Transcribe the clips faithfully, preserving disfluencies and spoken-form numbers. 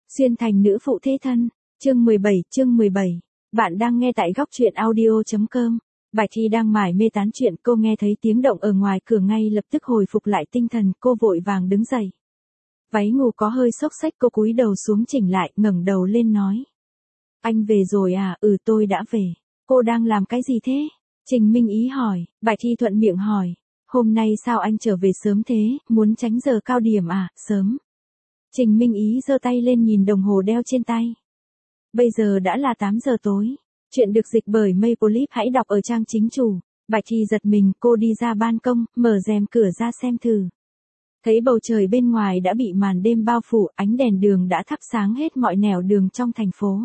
Xuyên thành nữ phụ thế thân, chương mười bảy, chương mười bảy. Bạn đang nghe tại góc truyện audio chấm com. Bạch Thi đang mải mê tán chuyện, cô nghe thấy tiếng động ở ngoài cửa ngay lập tức hồi phục lại tinh thần, cô vội vàng đứng dậy. Váy ngủ có hơi xốc xếch, cô cúi đầu xuống chỉnh lại, ngẩng đầu lên nói. Anh về rồi à? Ừ, tôi đã về. Cô đang làm cái gì thế? Trình Minh Ý hỏi. Bạch Thi thuận miệng hỏi. Hôm nay sao anh trở về sớm thế, muốn tránh giờ cao điểm à? Sớm. Trình Minh Ý giơ tay lên nhìn đồng hồ đeo trên tay. Bây giờ đã là tám giờ tối. Chuyện được dịch bởi Maple hãy đọc ở trang chính chủ. Bạch Thi giật mình, cô đi ra ban công, mở rèm cửa ra xem thử. Thấy bầu trời bên ngoài đã bị màn đêm bao phủ, ánh đèn đường đã thắp sáng hết mọi nẻo đường trong thành phố.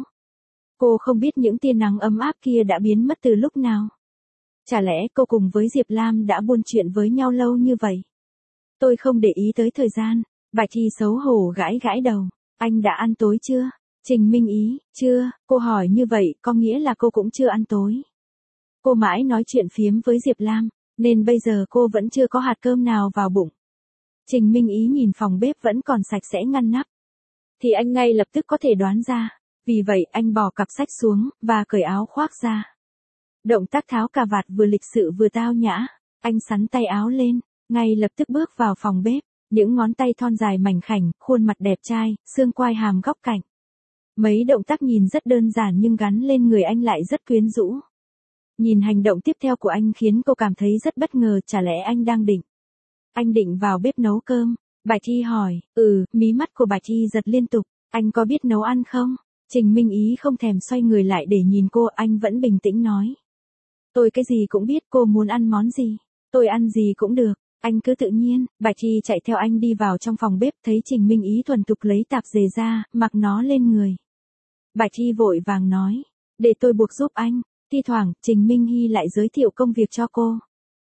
Cô không biết những tia nắng ấm áp kia đã biến mất từ lúc nào. Chả lẽ cô cùng với Diệp Lam đã buôn chuyện với nhau lâu như vậy? Tôi không để ý tới thời gian. Bạch Thi xấu hổ gãi gãi đầu. Anh đã ăn tối chưa? Trình Minh Ý, chưa. Cô hỏi như vậy có nghĩa là cô cũng chưa ăn tối. Cô mãi nói chuyện phiếm với Diệp Lam, nên bây giờ cô vẫn chưa có hạt cơm nào vào bụng. Trình Minh Ý nhìn phòng bếp vẫn còn sạch sẽ ngăn nắp. Thì anh ngay lập tức có thể đoán ra. Vì vậy anh bỏ cặp sách xuống, và cởi áo khoác ra. Động tác tháo cà vạt vừa lịch sự vừa tao nhã. Anh xắn tay áo lên, ngay lập tức bước vào phòng bếp. Những ngón tay thon dài mảnh khảnh, khuôn mặt đẹp trai, xương quai hàm góc cạnh. Mấy động tác nhìn rất đơn giản nhưng gắn lên người anh lại rất quyến rũ. Nhìn hành động tiếp theo của anh khiến cô cảm thấy rất bất ngờ, chả lẽ anh đang định. Anh định vào bếp nấu cơm. Bạch Thi hỏi. Ừ, mí mắt của Bạch Thi giật liên tục. Anh có biết nấu ăn không? Trình Minh Ý không thèm xoay người lại để nhìn cô, anh vẫn bình tĩnh nói. Tôi cái gì cũng biết, cô muốn ăn món gì? Tôi ăn gì cũng được. Anh cứ tự nhiên. Bạch Thi chạy theo anh đi vào trong phòng bếp, thấy Trình Minh Ý thuần thục lấy tạp dề ra, mặc nó lên người. Bạch Thi vội vàng nói. Để tôi buộc giúp anh. Thi thoảng, Trình Minh Hy lại giới thiệu công việc cho cô.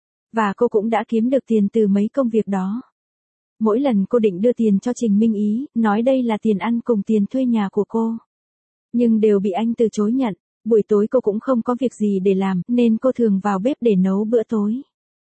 Và cô cũng đã kiếm được tiền từ mấy công việc đó. Mỗi lần cô định đưa tiền cho Trình Minh Ý, nói đây là tiền ăn cùng tiền thuê nhà của cô. Nhưng đều bị anh từ chối nhận. Buổi tối cô cũng không có việc gì để làm, nên cô thường vào bếp để nấu bữa tối.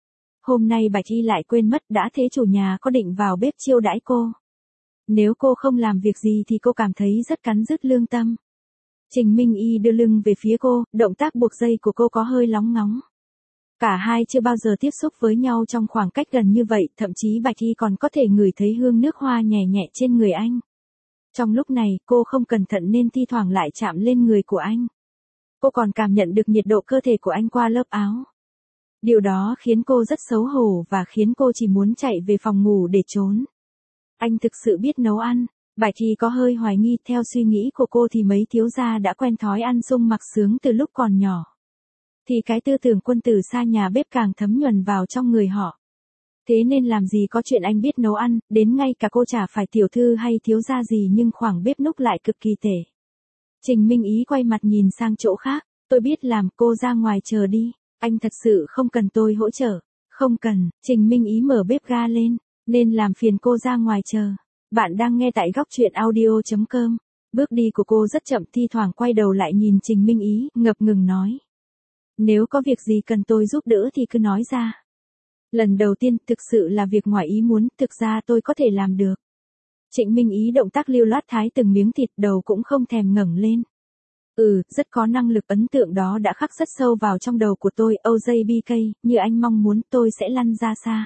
Hôm nay Bạch Thi lại quên mất, đã thế chủ nhà có định vào bếp chiêu đãi cô. Nếu cô không làm việc gì thì cô cảm thấy rất cắn rứt lương tâm. Trình Minh Y đưa lưng về phía cô, động tác buộc dây của cô có hơi lóng ngóng. Cả hai chưa bao giờ tiếp xúc với nhau trong khoảng cách gần như vậy, thậm chí Bạch Thi còn có thể ngửi thấy hương nước hoa nhẹ nhẹ trên người anh. Trong lúc này, cô không cẩn thận nên thi thoảng lại chạm lên người của anh. Cô còn cảm nhận được nhiệt độ cơ thể của anh qua lớp áo. Điều đó khiến cô rất xấu hổ và khiến cô chỉ muốn chạy về phòng ngủ để trốn. Anh thực sự biết nấu ăn. Bạch Thi có hơi hoài nghi, theo suy nghĩ của cô thì mấy thiếu gia đã quen thói ăn sung mặc sướng từ lúc còn nhỏ. Thì cái tư tưởng quân tử xa nhà bếp càng thấm nhuần vào trong người họ. Thế nên làm gì có chuyện anh biết nấu ăn, đến ngay cả cô chả phải tiểu thư hay thiếu gia gì nhưng khoảng bếp núc lại cực kỳ tệ. Trình Minh Ý quay mặt nhìn sang chỗ khác. Tôi biết làm, cô ra ngoài chờ đi. Anh thật sự không cần tôi hỗ trợ. Không cần. Trình Minh Ý mở bếp ga lên. Nên làm phiền cô ra ngoài chờ. Bạn đang nghe tại góc truyện audio chấm com. Bước đi của cô rất chậm, thi thoảng quay đầu lại nhìn Trình Minh Ý, ngập ngừng nói. Nếu có việc gì cần tôi giúp đỡ thì cứ nói ra. Lần đầu tiên, thực sự là việc ngoài ý muốn, thực ra tôi có thể làm được. Trịnh Minh Ý động tác lưu loát thái từng miếng thịt, đầu cũng không thèm ngẩng lên. Ừ, rất có năng lực, ấn tượng đó đã khắc rất sâu vào trong đầu của tôi. ô jay bê ca, như anh mong muốn, tôi sẽ lăn ra xa.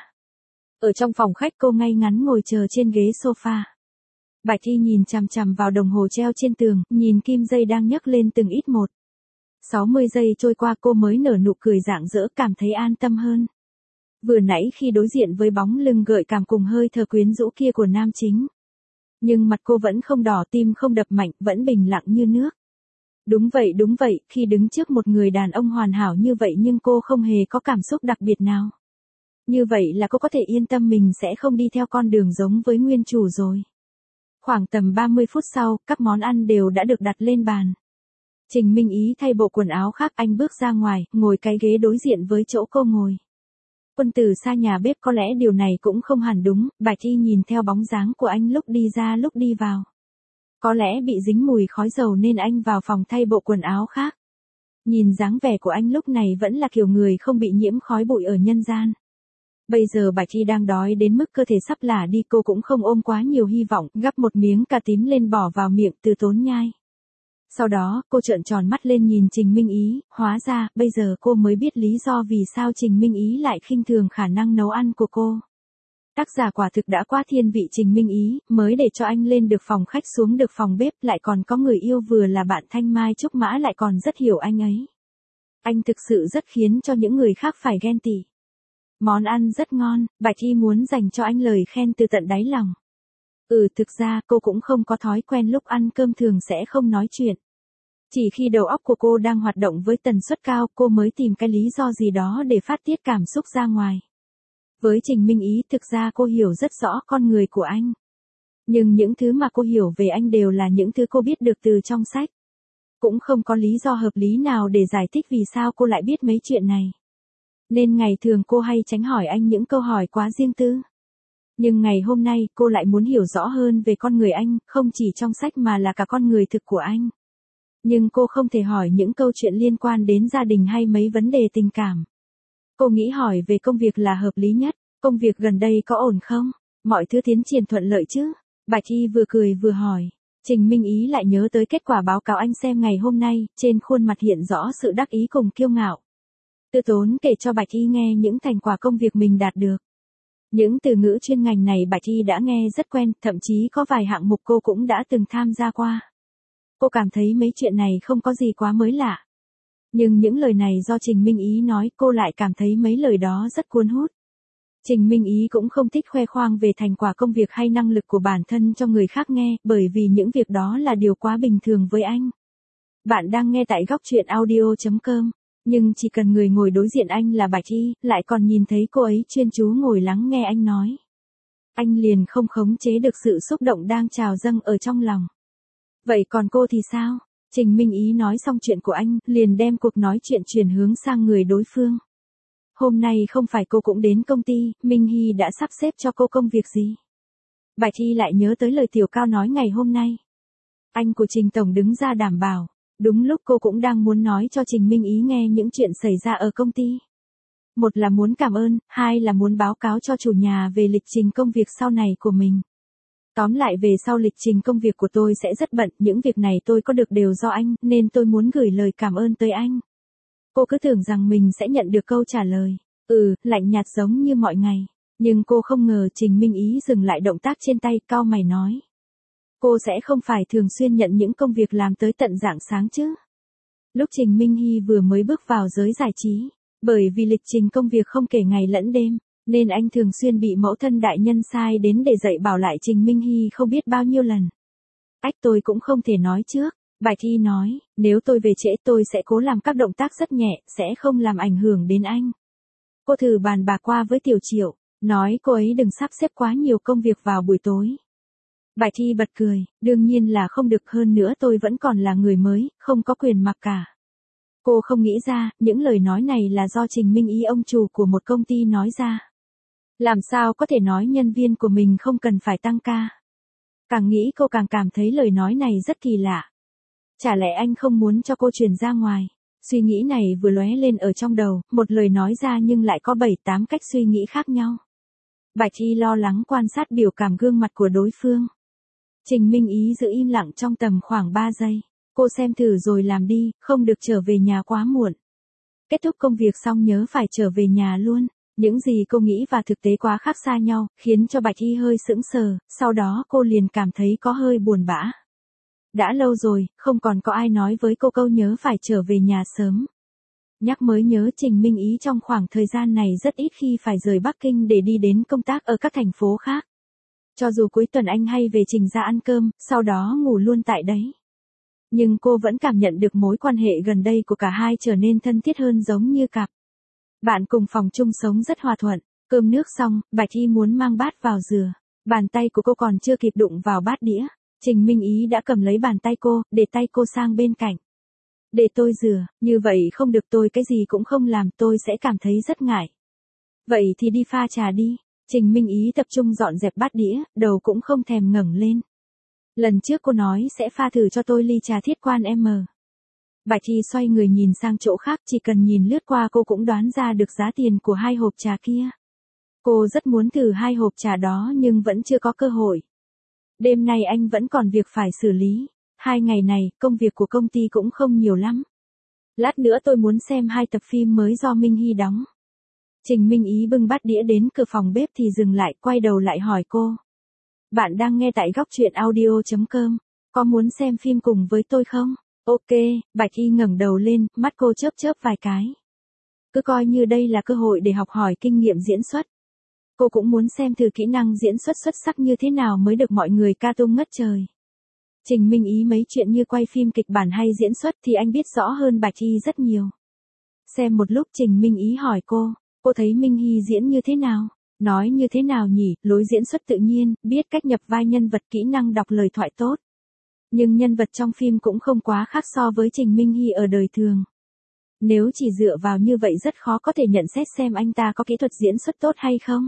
Ở trong phòng khách, cô ngay ngắn ngồi chờ trên ghế sofa. Bạch Thi nhìn chằm chằm vào đồng hồ treo trên tường, nhìn kim dây đang nhấc lên từng ít một. sáu mươi giây trôi qua, cô mới nở nụ cười rạng rỡ, cảm thấy an tâm hơn. Vừa nãy khi đối diện với bóng lưng gợi cảm cùng hơi thở quyến rũ kia của nam chính. Nhưng mặt cô vẫn không đỏ, tim không đập mạnh, vẫn bình lặng như nước. Đúng vậy, đúng vậy, khi đứng trước một người đàn ông hoàn hảo như vậy nhưng cô không hề có cảm xúc đặc biệt nào. Như vậy là cô có thể yên tâm mình sẽ không đi theo con đường giống với nguyên chủ rồi. Khoảng tầm ba mươi phút sau, các món ăn đều đã được đặt lên bàn. Trình Minh Ý thay bộ quần áo khác, anh bước ra ngoài, ngồi cái ghế đối diện với chỗ cô ngồi. Quân tử xa nhà bếp, có lẽ điều này cũng không hẳn đúng. Bạch Thi nhìn theo bóng dáng của anh lúc đi ra lúc đi vào. Có lẽ bị dính mùi khói dầu nên anh vào phòng thay bộ quần áo khác. Nhìn dáng vẻ của anh lúc này vẫn là kiểu người không bị nhiễm khói bụi ở nhân gian. Bây giờ Bạch Thi đang đói đến mức cơ thể sắp lả đi, cô cũng không ôm quá nhiều hy vọng, gắp một miếng cà tím lên bỏ vào miệng Từ Tốn nhai. Sau đó, cô trợn tròn mắt lên nhìn Trình Minh Ý, hóa ra, bây giờ cô mới biết lý do vì sao Trình Minh Ý lại khinh thường khả năng nấu ăn của cô. Tác giả quả thực đã quá thiên vị Trình Minh Ý, mới để cho anh lên được phòng khách xuống được phòng bếp, lại còn có người yêu vừa là bạn Thanh Mai Trúc Mã lại còn rất hiểu anh ấy. Anh thực sự rất khiến cho những người khác phải ghen tị. Món ăn rất ngon, Bạch Thi muốn dành cho anh lời khen từ tận đáy lòng. Ừ, thực ra cô cũng không có thói quen lúc ăn cơm thường sẽ không nói chuyện. Chỉ khi đầu óc của cô đang hoạt động với tần suất cao, cô mới tìm cái lý do gì đó để phát tiết cảm xúc ra ngoài. Với Trình Minh Ý, thực ra cô hiểu rất rõ con người của anh. Nhưng những thứ mà cô hiểu về anh đều là những thứ cô biết được từ trong sách. Cũng không có lý do hợp lý nào để giải thích vì sao cô lại biết mấy chuyện này. Nên ngày thường cô hay tránh hỏi anh những câu hỏi quá riêng tư. Nhưng ngày hôm nay cô lại muốn hiểu rõ hơn về con người anh, không chỉ trong sách mà là cả con người thực của anh. Nhưng cô không thể hỏi những câu chuyện liên quan đến gia đình hay mấy vấn đề tình cảm. Cô nghĩ hỏi về công việc là hợp lý nhất. Công việc gần đây có ổn không? Mọi thứ tiến triển thuận lợi chứ? Bạch Thi vừa cười vừa hỏi. Trình Minh Ý lại nhớ tới kết quả báo cáo anh xem ngày hôm nay, trên khuôn mặt hiện rõ sự đắc ý cùng kiêu ngạo. Từ Tốn kể cho Bạch Thi nghe những thành quả công việc mình đạt được. Những từ ngữ chuyên ngành này Bạch Thi đã nghe rất quen, thậm chí có vài hạng mục cô cũng đã từng tham gia qua. Cô cảm thấy mấy chuyện này không có gì quá mới lạ. Nhưng những lời này do Trình Minh Ý nói, cô lại cảm thấy mấy lời đó rất cuốn hút. Trình Minh Ý cũng không thích khoe khoang về thành quả công việc hay năng lực của bản thân cho người khác nghe, bởi vì những việc đó là điều quá bình thường với anh. Bạn đang nghe tại góc truyện audio chấm com, nhưng chỉ cần người ngồi đối diện anh là Bạch Thi, lại còn nhìn thấy cô ấy chuyên chú ngồi lắng nghe anh nói. Anh liền không khống chế được sự xúc động đang trào dâng ở trong lòng. Vậy còn cô thì sao? Trình Minh Ý nói xong chuyện của anh, liền đem cuộc nói chuyện chuyển hướng sang người đối phương. Hôm nay không phải cô cũng đến công ty, Minh Hy đã sắp xếp cho cô công việc gì? Bạch Thi lại nhớ tới lời Tiểu Cao nói ngày hôm nay. Anh của Trình Tổng đứng ra đảm bảo. Đúng lúc cô cũng đang muốn nói cho Trình Minh Ý nghe những chuyện xảy ra ở công ty. Một là muốn cảm ơn, hai là muốn báo cáo cho chủ nhà về lịch trình công việc sau này của mình. Tóm lại về sau lịch trình công việc của tôi sẽ rất bận, những việc này tôi có được đều do anh, nên tôi muốn gửi lời cảm ơn tới anh. Cô cứ tưởng rằng mình sẽ nhận được câu trả lời, ừ, lạnh nhạt giống như mọi ngày. Nhưng cô không ngờ Trình Minh Ý dừng lại động tác trên tay, cau mày nói. Cô sẽ không phải thường xuyên nhận những công việc làm tới tận rạng sáng chứ? Lúc Trình Minh Hy vừa mới bước vào giới giải trí, bởi vì lịch trình công việc không kể ngày lẫn đêm, nên anh thường xuyên bị mẫu thân đại nhân sai đến để dạy bảo lại Trình Minh Hy không biết bao nhiêu lần. Ách, tôi cũng không thể nói trước. Bạch Thi nói, nếu tôi về trễ tôi sẽ cố làm các động tác rất nhẹ, sẽ không làm ảnh hưởng đến anh. Cô thử bàn bạc qua với Tiểu Triệu, nói cô ấy đừng sắp xếp quá nhiều công việc vào buổi tối. Bạch Thi bật cười, đương nhiên là không được, hơn nữa tôi vẫn còn là người mới, không có quyền mặc cả. Cô không nghĩ ra, những lời nói này là do Trình Minh Ý ông chủ của một công ty nói ra. Làm sao có thể nói nhân viên của mình không cần phải tăng ca. Càng nghĩ cô càng cảm thấy lời nói này rất kỳ lạ. Chả lẽ anh không muốn cho cô chuyển ra ngoài? Suy nghĩ này vừa lóe lên ở trong đầu, một lời nói ra nhưng lại có bảy tám cách suy nghĩ khác nhau. Bạch Thi lo lắng quan sát biểu cảm gương mặt của đối phương. Trình Minh Ý giữ im lặng trong tầm khoảng ba giây. Cô xem thử rồi làm đi, không được trở về nhà quá muộn. Kết thúc công việc xong nhớ phải trở về nhà luôn. Những gì cô nghĩ và thực tế quá khác xa nhau, khiến cho Bạch Thi hơi sững sờ, sau đó cô liền cảm thấy có hơi buồn bã. Đã lâu rồi, không còn có ai nói với cô câu nhớ phải trở về nhà sớm. Nhắc mới nhớ Trình Minh Ý trong khoảng thời gian này rất ít khi phải rời Bắc Kinh để đi đến công tác ở các thành phố khác. Cho dù cuối tuần anh hay về Trình ra ăn cơm, sau đó ngủ luôn tại đấy. Nhưng cô vẫn cảm nhận được mối quan hệ gần đây của cả hai trở nên thân thiết hơn, giống như cặp bạn cùng phòng chung sống rất hòa thuận. Cơm nước xong, Bạch Thi muốn mang bát vào rửa. Bàn tay của cô còn chưa kịp đụng vào bát đĩa. Trình Minh Ý đã cầm lấy bàn tay cô, để tay cô sang bên cạnh. Để tôi rửa, như vậy không được, tôi cái gì cũng không làm, tôi sẽ cảm thấy rất ngại. Vậy thì đi pha trà đi. Trình Minh Ý tập trung dọn dẹp bát đĩa, đầu cũng không thèm ngẩng lên. Lần trước cô nói sẽ pha thử cho tôi ly trà Thiết Quan M. Bạch Thi xoay người nhìn sang chỗ khác, chỉ cần nhìn lướt qua cô cũng đoán ra được giá tiền của hai hộp trà kia. Cô rất muốn thử hai hộp trà đó nhưng vẫn chưa có cơ hội. Đêm nay anh vẫn còn việc phải xử lý. Hai ngày này, công việc của công ty cũng không nhiều lắm. Lát nữa tôi muốn xem hai tập phim mới do Minh Hy đóng. Trình Minh Ý bưng bát đĩa đến cửa phòng bếp thì dừng lại, quay đầu lại hỏi cô. Bạn đang nghe tại góc truyện audio chấm com. Có muốn xem phim cùng với tôi không? Ok, Bạch Y ngẩng đầu lên, mắt cô chớp chớp vài cái. Cứ coi như đây là cơ hội để học hỏi kinh nghiệm diễn xuất. Cô cũng muốn xem thử kỹ năng diễn xuất xuất sắc như thế nào mới được mọi người ca tung ngất trời. Trình Minh Ý mấy chuyện như quay phim kịch bản hay diễn xuất thì anh biết rõ hơn Bạch Y rất nhiều. Xem một lúc Trình Minh Ý hỏi cô, cô thấy Minh Hy diễn như thế nào? Nói như thế nào nhỉ, lối diễn xuất tự nhiên, biết cách nhập vai nhân vật, kỹ năng đọc lời thoại tốt. Nhưng nhân vật trong phim cũng không quá khác so với Trình Minh Hy ở đời thường. Nếu chỉ dựa vào như vậy rất khó có thể nhận xét xem anh ta có kỹ thuật diễn xuất tốt hay không.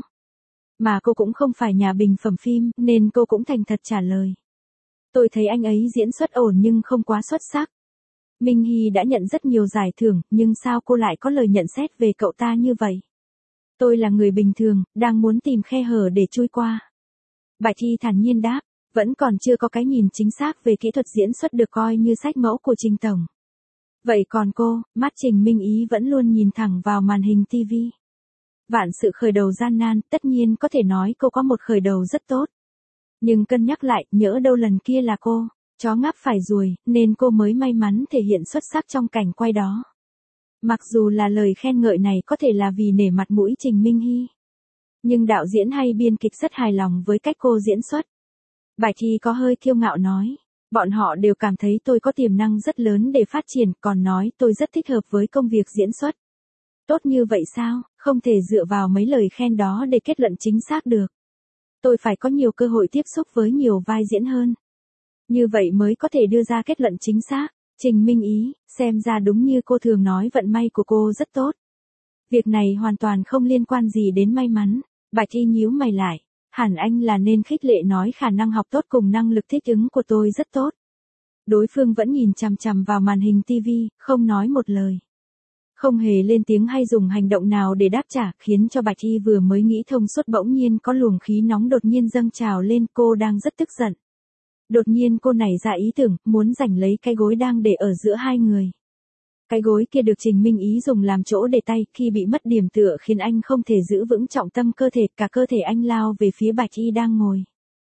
Mà cô cũng không phải nhà bình phẩm phim, nên cô cũng thành thật trả lời. Tôi thấy anh ấy diễn xuất ổn nhưng không quá xuất sắc. Minh Hy đã nhận rất nhiều giải thưởng, nhưng sao cô lại có lời nhận xét về cậu ta như vậy? Tôi là người bình thường, đang muốn tìm khe hở để chui qua. Bạch Y thản nhiên đáp, vẫn còn chưa có cái nhìn chính xác về kỹ thuật diễn xuất được coi như sách mẫu của Trình Tổng. Vậy còn cô, mắt Trình Minh Ý vẫn luôn nhìn thẳng vào màn hình ti vi. Vạn sự khởi đầu gian nan, tất nhiên có thể nói cô có một khởi đầu rất tốt. Nhưng cân nhắc lại, nhỡ đâu lần kia là cô, chó ngáp phải ruồi, nên cô mới may mắn thể hiện xuất sắc trong cảnh quay đó. Mặc dù là lời khen ngợi này có thể là vì nể mặt mũi Trình Minh Hy. Nhưng đạo diễn hay biên kịch rất hài lòng với cách cô diễn xuất. Bạch Y có hơi kiêu ngạo nói. Bọn họ đều cảm thấy tôi có tiềm năng rất lớn để phát triển, còn nói tôi rất thích hợp với công việc diễn xuất. Tốt như vậy sao, không thể dựa vào mấy lời khen đó để kết luận chính xác được. Tôi phải có nhiều cơ hội tiếp xúc với nhiều vai diễn hơn. Như vậy mới có thể đưa ra kết luận chính xác. Trình Minh Ý, xem ra đúng như cô thường nói vận may của cô rất tốt. Việc này hoàn toàn không liên quan gì đến may mắn. Bạch Y nhíu mày lại. Hẳn anh là nên khích lệ nói khả năng học tốt cùng năng lực thích ứng của tôi rất tốt. Đối phương vẫn nhìn chằm chằm vào màn hình ti vi, không nói một lời. Không hề lên tiếng hay dùng hành động nào để đáp trả, khiến cho Bạch Y vừa mới nghĩ thông suốt bỗng nhiên có luồng khí nóng đột nhiên dâng trào lên, cô đang rất tức giận. Đột nhiên cô nảy ra ý tưởng, muốn giành lấy cái gối đang để ở giữa hai người. Cái gối kia được Trình Minh Ý dùng làm chỗ để tay, khi bị mất điểm tựa khiến anh không thể giữ vững trọng tâm cơ thể, cả cơ thể anh lao về phía Bạch Y đang ngồi.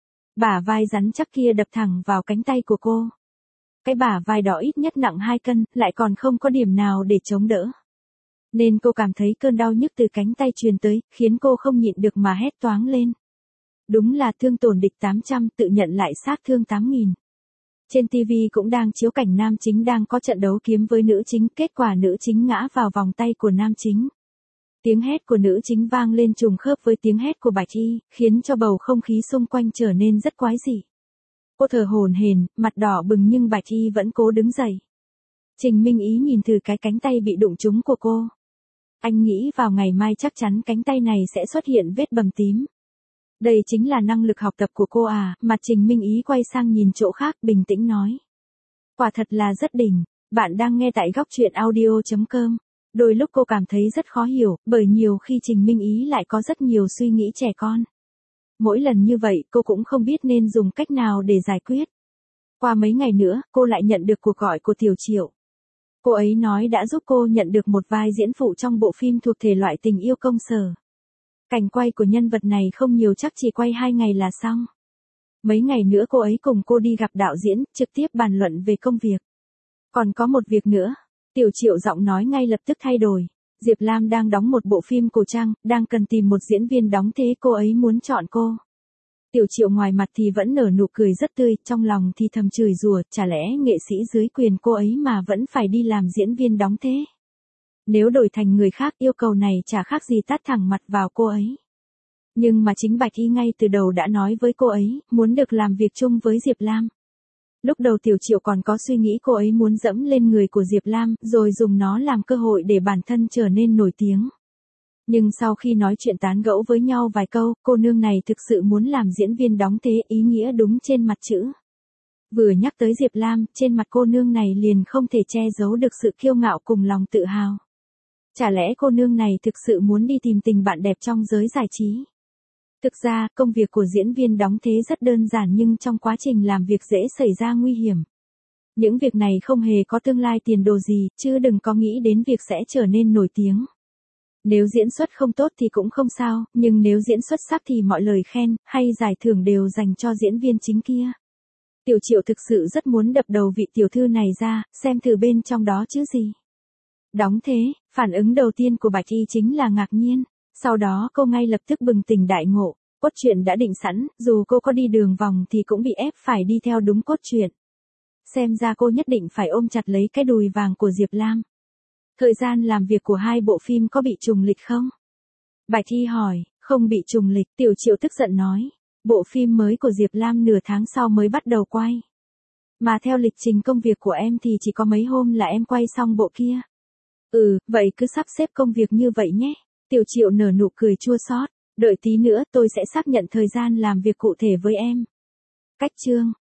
Bả vai rắn chắc kia đập thẳng vào cánh tay của cô. Cái bả vai đó ít nhất nặng hai cân, lại còn không có điểm nào để chống đỡ. Nên cô cảm thấy cơn đau nhức từ cánh tay truyền tới, khiến cô không nhịn được mà hét toáng lên. Đúng là thương tổn địch tám trăm, tự nhận lại sát thương tám nghìn. Trên ti vi cũng đang chiếu cảnh nam chính đang có trận đấu kiếm với nữ chính, kết quả nữ chính ngã vào vòng tay của nam chính. Tiếng hét của nữ chính vang lên trùng khớp với tiếng hét của Bạch Y, khiến cho bầu không khí xung quanh trở nên rất quái dị. Cô thở hổn hển, mặt đỏ bừng nhưng Bạch Y vẫn cố đứng dậy. Trình Minh Ý nhìn thử cái cánh tay bị đụng trúng của cô. Anh nghĩ vào ngày mai chắc chắn cánh tay này sẽ xuất hiện vết bầm tím. Đây chính là năng lực học tập của cô à, mặt Trình Minh Ý quay sang nhìn chỗ khác bình tĩnh nói. Quả thật là rất đỉnh, bạn đang nghe tại góc truyện audio chấm com. Đôi lúc cô cảm thấy rất khó hiểu, bởi nhiều khi Trình Minh Ý lại có rất nhiều suy nghĩ trẻ con. Mỗi lần như vậy cô cũng không biết nên dùng cách nào để giải quyết. Qua mấy ngày nữa, cô lại nhận được cuộc gọi của Tiểu Triệu. Cô ấy nói đã giúp cô nhận được một vai diễn phụ trong bộ phim thuộc thể loại tình yêu công sở. Cảnh quay của nhân vật này không nhiều, chắc chỉ quay hai ngày là xong. Mấy ngày nữa cô ấy cùng cô đi gặp đạo diễn, trực tiếp bàn luận về công việc. Còn có một việc nữa. Tiểu Triệu giọng nói ngay lập tức thay đổi. Diệp Lam đang đóng một bộ phim cổ trang, đang cần tìm một diễn viên đóng thế cô ấy muốn chọn cô. Tiểu Triệu ngoài mặt thì vẫn nở nụ cười rất tươi, trong lòng thì thầm chửi rủa, chả lẽ nghệ sĩ dưới quyền cô ấy mà vẫn phải đi làm diễn viên đóng thế. Nếu đổi thành người khác yêu cầu này chả khác gì tát thẳng mặt vào cô ấy. Nhưng mà chính Bạch Y ngay từ đầu đã nói với cô ấy, muốn được làm việc chung với Diệp Lam. Lúc đầu Tiểu Triệu còn có suy nghĩ cô ấy muốn dẫm lên người của Diệp Lam, rồi dùng nó làm cơ hội để bản thân trở nên nổi tiếng. Nhưng sau khi nói chuyện tán gẫu với nhau vài câu, cô nương này thực sự muốn làm diễn viên đóng thế, ý nghĩa đúng trên mặt chữ. Vừa nhắc tới Diệp Lam, trên mặt cô nương này liền không thể che giấu được sự kiêu ngạo cùng lòng tự hào. Chả lẽ cô nương này thực sự muốn đi tìm tình bạn đẹp trong giới giải trí? Thực ra, công việc của diễn viên đóng thế rất đơn giản nhưng trong quá trình làm việc dễ xảy ra nguy hiểm. Những việc này không hề có tương lai tiền đồ gì, chứ đừng có nghĩ đến việc sẽ trở nên nổi tiếng. Nếu diễn xuất không tốt thì cũng không sao, nhưng nếu diễn xuất sắc thì mọi lời khen, hay giải thưởng đều dành cho diễn viên chính kia. Tiểu Triệu thực sự rất muốn đập đầu vị tiểu thư này ra, xem thử bên trong đó chứ gì. Đóng thế, phản ứng đầu tiên của Bạch Y chính là ngạc nhiên. Sau đó cô ngay lập tức bừng tỉnh đại ngộ, cốt truyện đã định sẵn, dù cô có đi đường vòng thì cũng bị ép phải đi theo đúng cốt truyện. Xem ra cô nhất định phải ôm chặt lấy cái đùi vàng của Diệp Lam. Thời gian làm việc của hai bộ phim có bị trùng lịch không? Bạch Y hỏi, không bị trùng lịch, Tiểu Triệu tức giận nói. Bộ phim mới của Diệp Lam nửa tháng sau mới bắt đầu quay. Mà theo lịch trình công việc của em thì chỉ có mấy hôm là em quay xong bộ kia. Ừ, vậy cứ sắp xếp công việc như vậy nhé. Tiểu Triệu nở nụ cười chua xót. Đợi tí nữa tôi sẽ xác nhận thời gian làm việc cụ thể với em. Cách chương